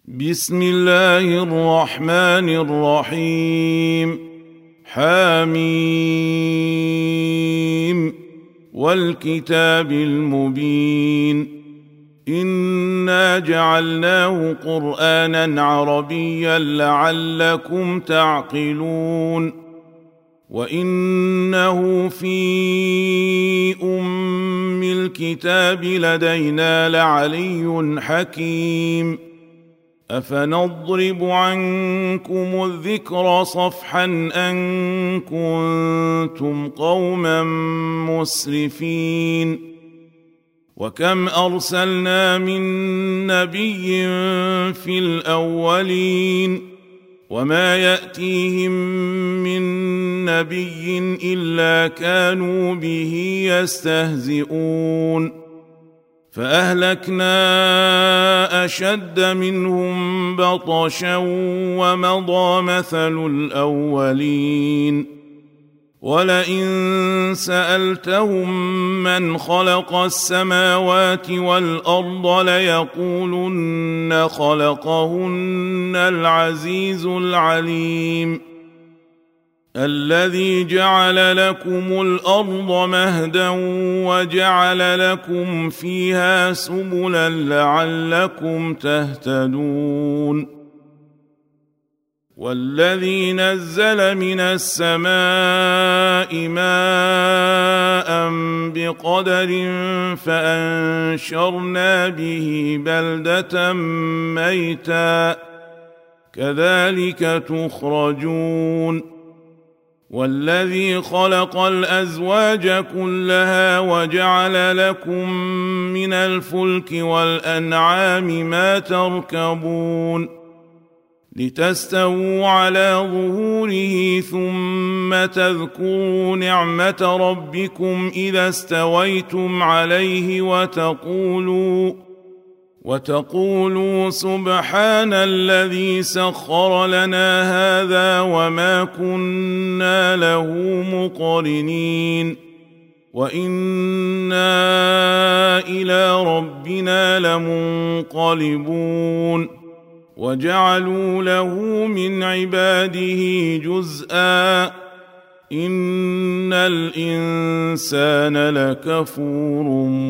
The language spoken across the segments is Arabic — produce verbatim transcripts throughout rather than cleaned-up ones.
بسم الله الرحمن الرحيم. حميم والكتاب المبين. إنا جعلناه قرآنا عربيا لعلكم تعقلون. وإنه في أم الكتاب لدينا لعلي حكيم. أفنضرب عنكم الذكر صفحا أن كنتم قوما مسرفين. وكم أرسلنا من نبي في الأولين وما يأتيهم من نبي إلا كانوا به يستهزئون. فأهلكنا أشد منهم بطشا ومضى مثل الأولين. ولئن سألتهم من خلق السماوات والأرض ليقولن خلقهن العزيز العليم. الذي جعل لكم الأرض مهدا وجعل لكم فيها سبلا لعلكم تهتدون. والذي نزل من السماء ماء بقدر فأنشرنا به بلدة ميتا كذلك تخرجون. والذي خلق الأزواج كلها وجعل لكم من الفلك والأنعام ما تركبون لتستووا على ظهوره ثم تذكروا نعمة ربكم إذا استويتم عليه وتقولوا وتقولوا سبحان الذي سخر لنا هذا وما كنا له مقرنين وإنا إلى ربنا لمنقلبون. وجعلوا له من عباده جزءا إن الإنسان لكفور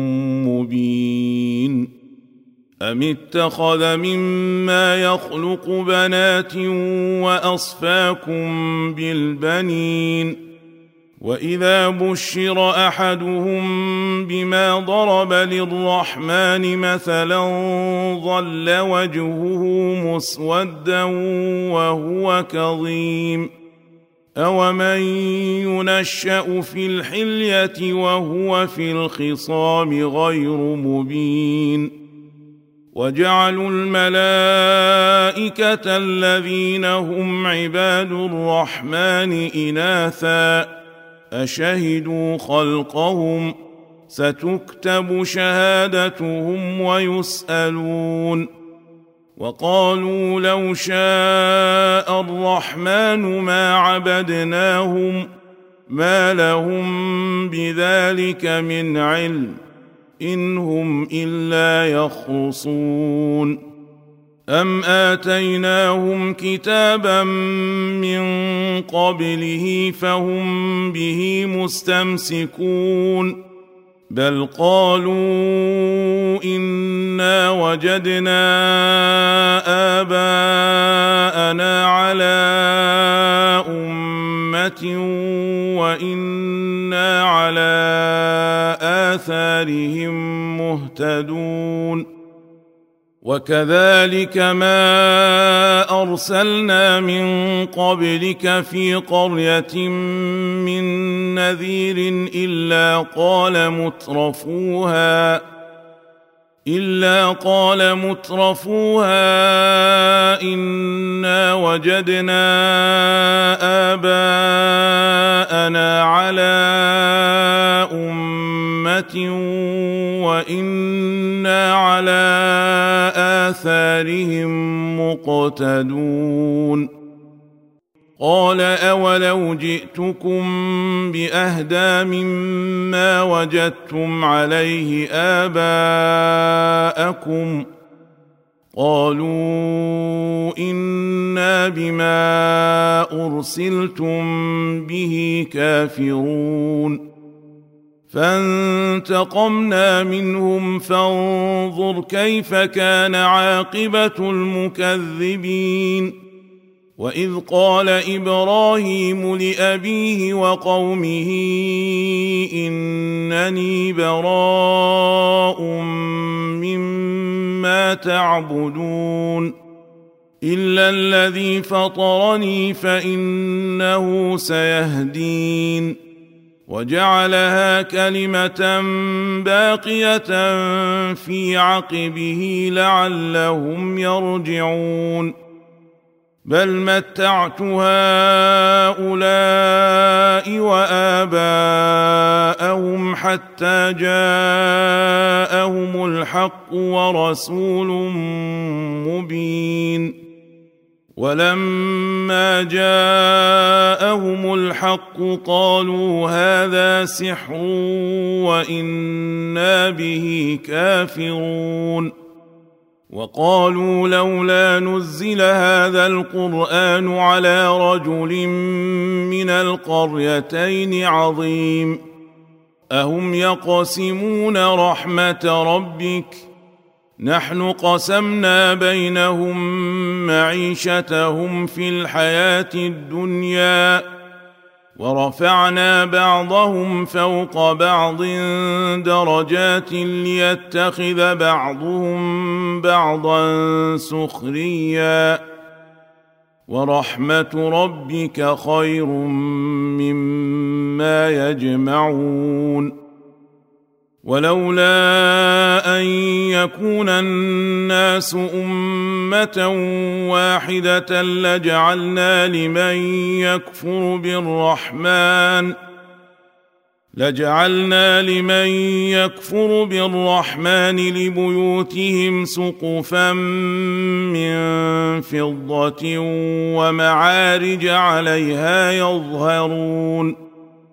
مبين. أم اتخذ مما يخلق بنات وأصفاكم بالبنين. وإذا بشر أحدهم بما ضرب للرحمن مثلا ظل وجهه مسودا وهو كظيم. أومن ينشأ في الحلية وهو في الخصام غير مبين. وجعلوا الملائكة الذين هم عباد الرحمن إناثا أشهدوا خلقهم ستكتب شهادتهم ويسألون. وقالوا لو شاء الرحمن ما عبدناهم ما لهم بذلك من علم إن هم إلا يخرصون. أم آتيناهم كتابا من قبله فهم به مستمسكون بل قالوا إنا وجدنا آباءنا على أمة وإنا على آثارهم مهتدون. وكذلك ما أرسلنا من قبلك في قرية من نذير إلا قال مترفوها إلا قال مترفوها إنا وجدنا آباءنا على أمة وإنا على آثارهم مقتدون. قال أولو جئتكم بأهدى مما وجدتم عليه آباءكم قالوا إنا بما أرسلتم به كافرون فانتقمنا منهم فانظر كيف كان عاقبة المكذبين وإذ قال إبراهيم لأبيه وقومه إنني براء مما تعبدون إلا الذي فطرني فإنه سيهدين وجعلها كلمة باقية في عقبه لعلهم يرجعون بل متعت هؤلاء وآباءهم حتى جاءهم الحق ورسول مبين ولما جاءهم الحق قالوا هذا سحر وإنا به كافرون وقالوا لولا نزل هذا القرآن على رجل من القريتين عظيم أهم يقسمون رحمة ربك نحن قسمنا بينهم معيشتهم في الحياة الدنيا ورفعنا بعضهم فوق بعض درجات ليتخذ بعضهم بعضا سخريا ورحمة ربك خير مما يجمعون ولولا أن يكون الناس أمة واحدة لجعلنا لمن يكفر بالرحمن لجعلنا لمن يكفر بالرحمن لبيوتهم سقفا من فضة ومعارج عليها يظهرون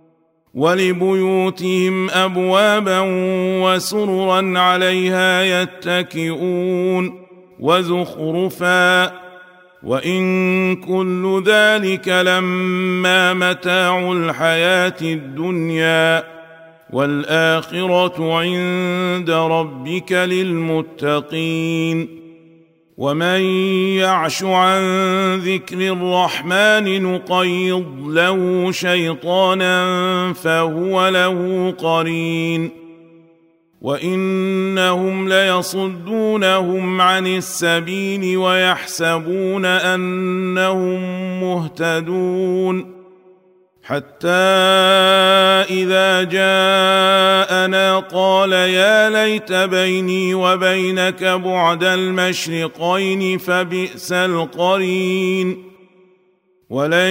ولبيوتهم أبوابا وسررا عليها يتكئون وزخرفا وإن كل ذلك لما متاع الحياة الدنيا والآخرة عند ربك للمتقين ومن يعش عن ذكر الرحمن نقيض له شيطانا فهو له قرين وإنهم ليصدونهم عن السبيل ويحسبون أنهم مهتدون حتى إذا جاءنا قال يا ليت بيني وبينك بعد المشرقين فبئس القرين ولن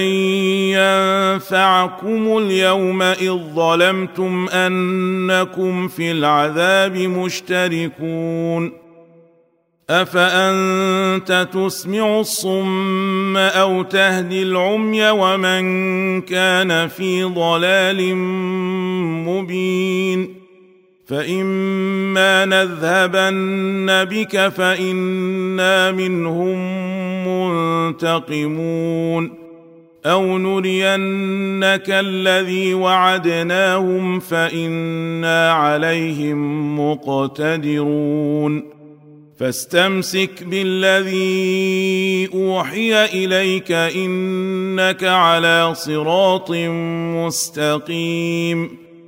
ينفعكم اليوم إذ ظلمتم أنكم في العذاب مشتركون أفأنت تسمع الصم أو تهدي العمي ومن كان في ضلال مبين فإما نذهبن بك فإنا منهم منتقمون أو نرينك الذي وعدناهم فإنا عليهم مقتدرون فاستمسك بالذي أوحي إليك إنك على صراط مستقيم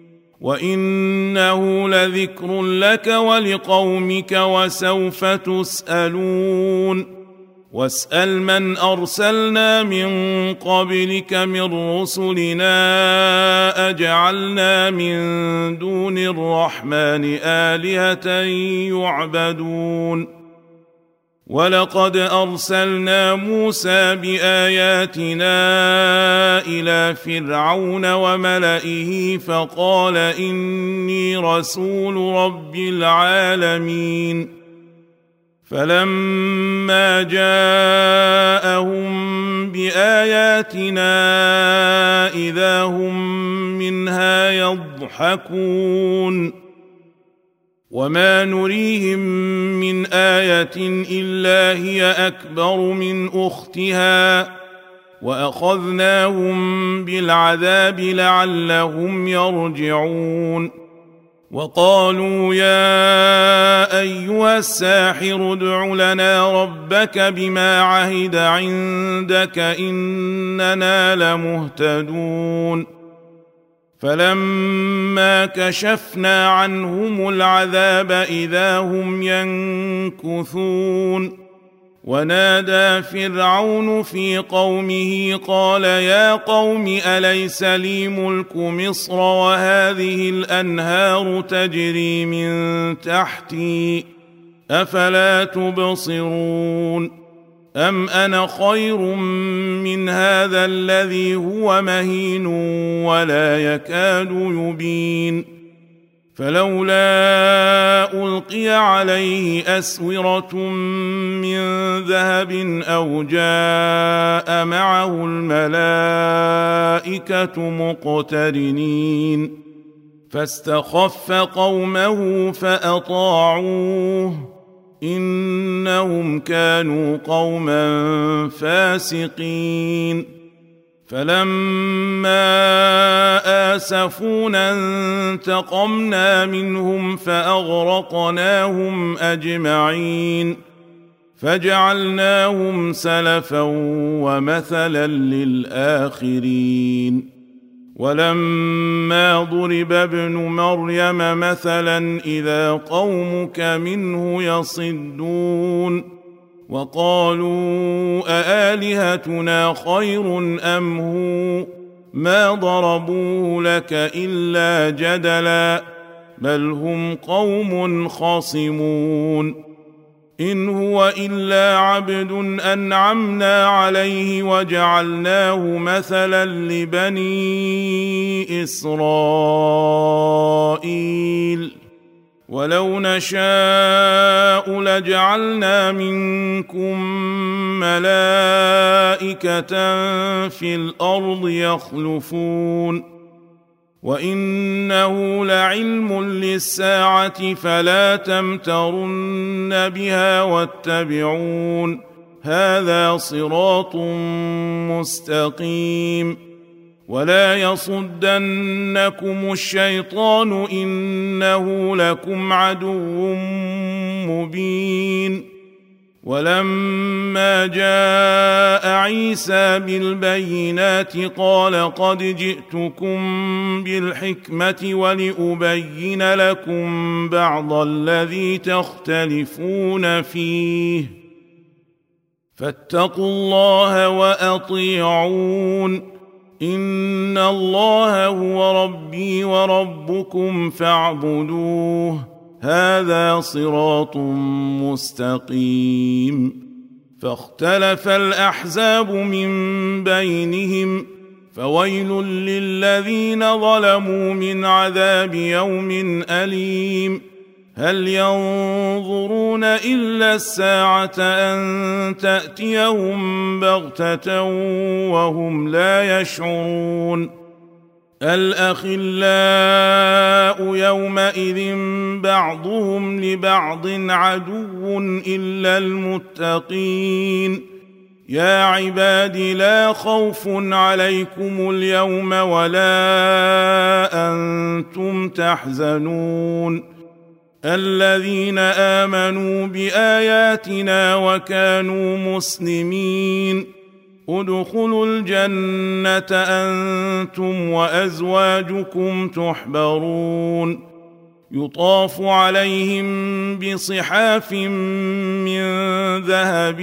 وإنه لذكر لك ولقومك وسوف تسألون واسأل من أرسلنا من قبلك من رسلنا أجعلنا من دون الرحمن آلهة يعبدون ولقد أرسلنا موسى بآياتنا إلى فرعون وملئه فقال إني رسول رب العالمين فلما جاءهم بآياتنا إذا هم منها يضحكون وما نريهم من آية إلا هي أكبر من أختها وأخذناهم بالعذاب لعلهم يرجعون وقالوا يا أيها الساحر ادع لنا ربك بما عهد عندك إننا لمهتدون فلما كشفنا عنهم العذاب إذا هم ينكثون ونادى فرعون في قومه قال يا قوم أليس لي ملك مصر وهذه الأنهار تجري من تحتي أفلا تبصرون أم أنا خير من هذا الذي هو مهين ولا يكاد يبين فلولا ألقي عليه أسورة من ذهب أو جاء معه الملائكة مقترنين فاستخف قومه فأطاعوه إنهم كانوا قوما فاسقين فلما آسفونا انتقمنا منهم فأغرقناهم أجمعين فجعلناهم سلفا ومثلا للآخرين ولما ضرب ابن مريم مثلا إذا قومك منه يصدون وقالوا أآلهتنا خير أم هو ما ضربوه لك إلا جدلا بل هم قوم خصمون إن هو إلا عبد أنعمنا عليه وجعلناه مثلا لبني إسرائيل ولو نشاء لجعلنا منكم ملائكة في الأرض يخلفون وإنه لعلم للساعة فلا تمترن بها واتبعون هذا صراط مستقيم ولا يصدنكم الشيطان إنه لكم عدو مبين ولما جاء عيسى بالبينات قال قد جئتكم بالحكمة ولأبين لكم بعض الذي تختلفون فيه فاتقوا الله وأطيعون إن الله هو ربي وربكم فاعبدوه هذا صراط مستقيم فاختلف الأحزاب من بينهم فويل للذين ظلموا من عذاب يوم أليم هل ينظرون إلا الساعة أن تأتيهم بغتة وهم لا يشعرون الأخلاء يومئذ بعضهم لبعض عدو إلا المتقين يا عباد لا خوف عليكم اليوم ولا أنتم تحزنون الذين آمنوا بآياتنا وكانوا مسلمين ادخلوا الجنة أنتم وأزواجكم تحبرون يطاف عليهم بصحاف من ذهب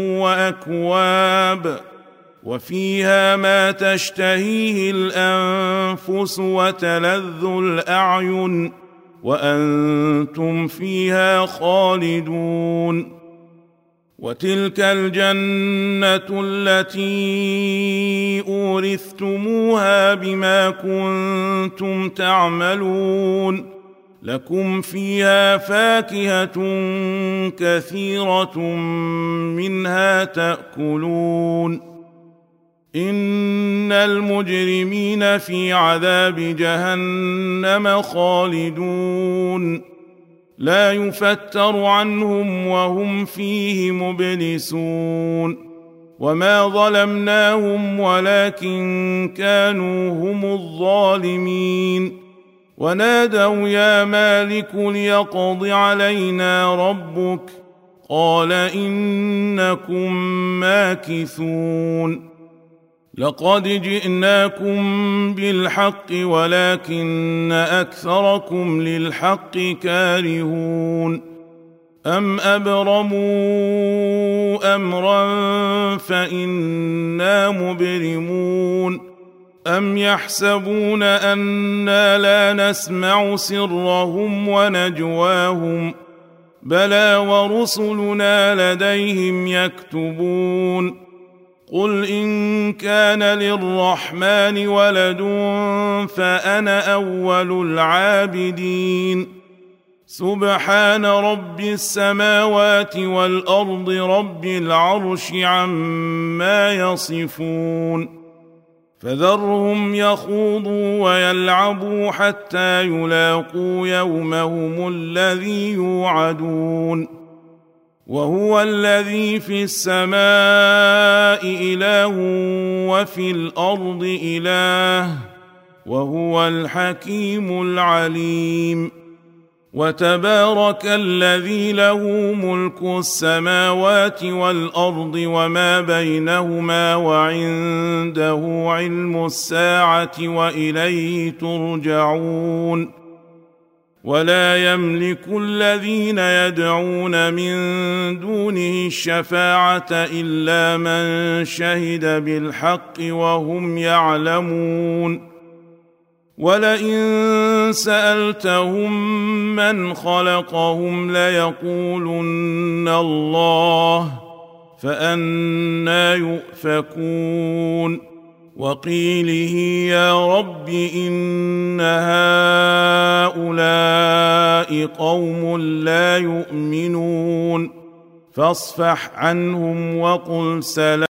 وأكواب وفيها ما تشتهيه الأنفس وتلذ الأعين وأنتم فيها خالدون وتلك الجنة التي أورثتموها بما كنتم تعملون لكم فيها فاكهة كثيرة منها تأكلون إن المجرمين في عذاب جهنم خالدون لا يفتر عنهم وهم فيه مبلسون وما ظلمناهم ولكن كانوا هم الظالمين ونادوا يا مالك ليقض علينا ربك قال إنكم ماكثون لقد جئناكم بالحق ولكن أكثركم للحق كارهون أم أبرموا أمرا فإنا مبرمون أم يحسبون أنا لا نسمع سرهم ونجواهم بلى ورسلنا لديهم يكتبون قل إن كان للرحمن ولد فأنا أول العابدين سبحان رب السماوات والأرض رب العرش عما يصفون فذرهم يخوضوا ويلعبوا حتى يلاقوا يومهم الذي يوعدون وهو الذي في السماء إله وفي الأرض إله وهو الحكيم العليم وتبارك الذي له ملك السماوات والأرض وما بينهما وعنده علم الساعة وإليه ترجعون ولا يملك الذين يدعون من دونه الشفاعة إلا من شهد بالحق وهم يعلمون ولئن سألتهم من خلقهم ليقولن الله فأنى يؤفكون وقيله يا رب إن هؤلاء قوم لا يؤمنون فاصفح عنهم وقل سلام